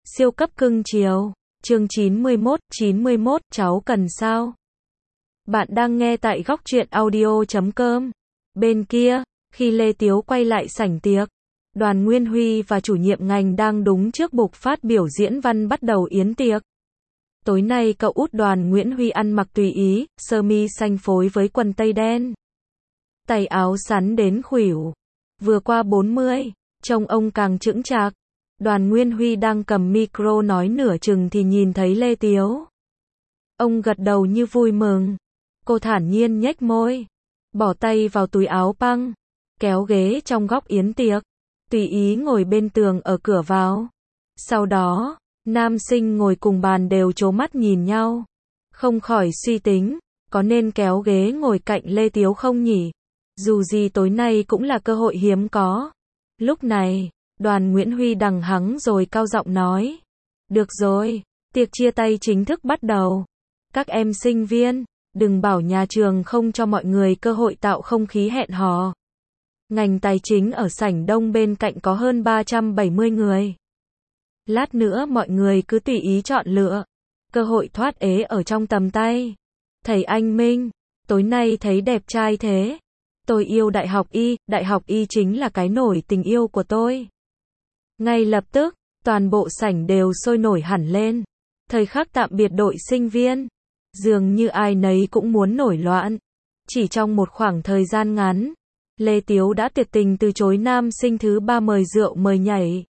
Siêu cấp cưng chiều. Chương 91, cháu cần sao? Bạn đang nghe tại góc truyện audio.com. Bên kia, khi Lê Tiếu quay lại sảnh tiệc, Đoàn Nguyên Huy và chủ nhiệm ngành đang đúng trước bục phát biểu diễn văn bắt đầu yến tiệc. Tối nay cậu út Đoàn Nguyễn Huy ăn mặc tùy ý, sơ mi xanh phối với quần tây đen. Tay áo sắn đến khuỷu. Vừa qua 40, trông ông càng chững chạc. Đoàn Nguyên Huy đang cầm micro nói nửa chừng thì nhìn thấy Lê Tiếu. Ông gật đầu như vui mừng. Cô thản nhiên nhếch môi, bỏ tay vào túi áo băng, kéo ghế trong góc yến tiệc, tùy ý ngồi bên tường ở cửa vào. Sau đó, nam sinh ngồi cùng bàn đều trố mắt nhìn nhau, không khỏi suy tính, có nên kéo ghế ngồi cạnh Lê Tiếu không nhỉ? Dù gì tối nay cũng là cơ hội hiếm có. Lúc này, Đoàn Nguyễn Huy đằng hắng rồi cao giọng nói. Được rồi, tiệc chia tay chính thức bắt đầu. Các em sinh viên, đừng bảo nhà trường không cho mọi người cơ hội tạo không khí hẹn hò. Ngành tài chính ở sảnh đông bên cạnh có hơn 370 người. Lát nữa mọi người cứ tùy ý chọn lựa. Cơ hội thoát ế ở trong tầm tay. Thầy Anh Minh, tối nay thấy đẹp trai thế. Tôi yêu Đại học Y chính là cái nổi tình yêu của tôi. Ngay lập tức, toàn bộ sảnh đều sôi nổi hẳn lên. Thời khắc tạm biệt đội sinh viên, dường như ai nấy cũng muốn nổi loạn. Chỉ trong một khoảng thời gian ngắn, Lê Tiếu đã tuyệt tình từ chối nam sinh thứ 3 mời rượu mời nhảy.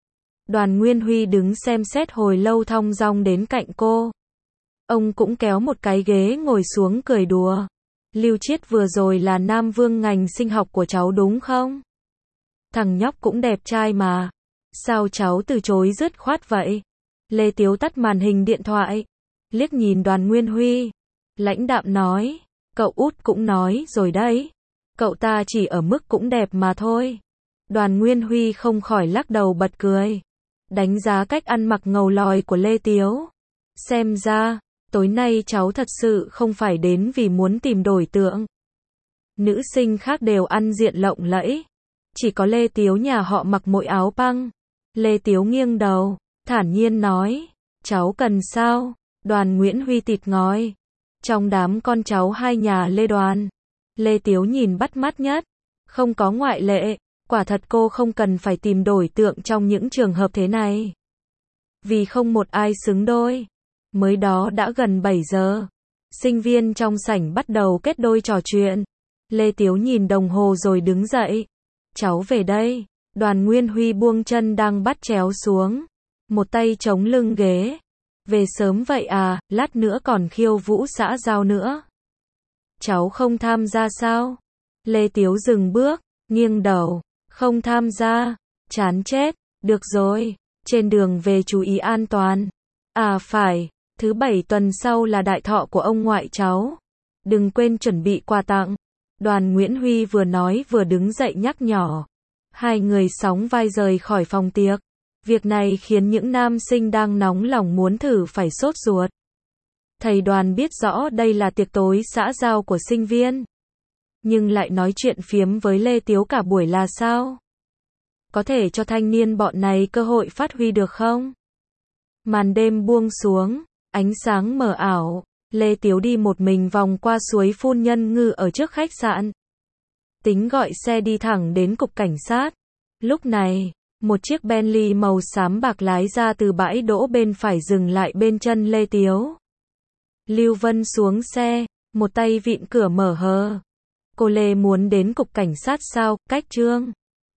Đoàn Nguyên Huy đứng xem xét hồi lâu thong dong đến cạnh cô. Ông cũng kéo một cái ghế ngồi xuống cười đùa. Lưu Chiết vừa rồi là nam vương ngành sinh học của cháu đúng không? Thằng nhóc cũng đẹp trai mà. Sao cháu từ chối dứt khoát vậy? Lê Tiếu tắt màn hình điện thoại, liếc nhìn Đoàn Nguyên Huy, lãnh đạm nói, cậu út cũng nói rồi đấy, cậu ta chỉ ở mức cũng đẹp mà thôi. Đoàn Nguyên Huy không khỏi lắc đầu bật cười, đánh giá cách ăn mặc ngầu lòi của Lê Tiếu. Xem ra, tối nay cháu thật sự không phải đến vì muốn tìm đổi tượng. Nữ sinh khác đều ăn diện lộng lẫy, chỉ có Lê Tiếu nhà họ mặc mỗi áo băng. Lê Tiếu nghiêng đầu, thản nhiên nói, cháu cần sao? Đoàn Nguyễn Huy tịt ngói. Trong đám con cháu hai nhà Lê Đoàn, Lê Tiếu nhìn bắt mắt nhất, không có ngoại lệ, quả thật cô không cần phải tìm đổi tượng trong những trường hợp thế này. Vì không một ai xứng đôi. Mới đó đã gần 7 giờ, sinh viên trong sảnh bắt đầu kết đôi trò chuyện. Lê Tiếu nhìn đồng hồ rồi đứng dậy. Cháu về đây. Đoàn Nguyên Huy buông chân đang bắt chéo xuống, một tay chống lưng ghế. Về sớm vậy à, lát nữa còn khiêu vũ xã giao nữa. Cháu không tham gia sao? Lê Tiếu dừng bước, nghiêng đầu, không tham gia, chán chết, được rồi, trên đường về chú ý an toàn. À phải, thứ 7 tuần sau là đại thọ của ông ngoại cháu. Đừng quên chuẩn bị quà tặng. Đoàn Nguyễn Huy vừa nói vừa đứng dậy nhắc nhở. Hai người sóng vai rời khỏi phòng tiệc. Việc này khiến những nam sinh đang nóng lòng muốn thử phải sốt ruột. Thầy Đoàn biết rõ đây là tiệc tối xã giao của sinh viên, nhưng lại nói chuyện phiếm với Lê Tiếu cả buổi là sao? Có thể cho thanh niên bọn này cơ hội phát huy được không? Màn đêm buông xuống, ánh sáng mờ ảo, Lê Tiếu đi một mình vòng qua suối phun nhân ngư ở trước khách sạn. Tính gọi xe đi thẳng đến cục cảnh sát. Lúc này, một chiếc Bentley màu xám bạc lái ra từ bãi đỗ bên phải dừng lại bên chân Lê Tiếu. Lưu Vân xuống xe, một tay vịn cửa mở hờ. Cô Lê muốn đến cục cảnh sát sao? Cách Trương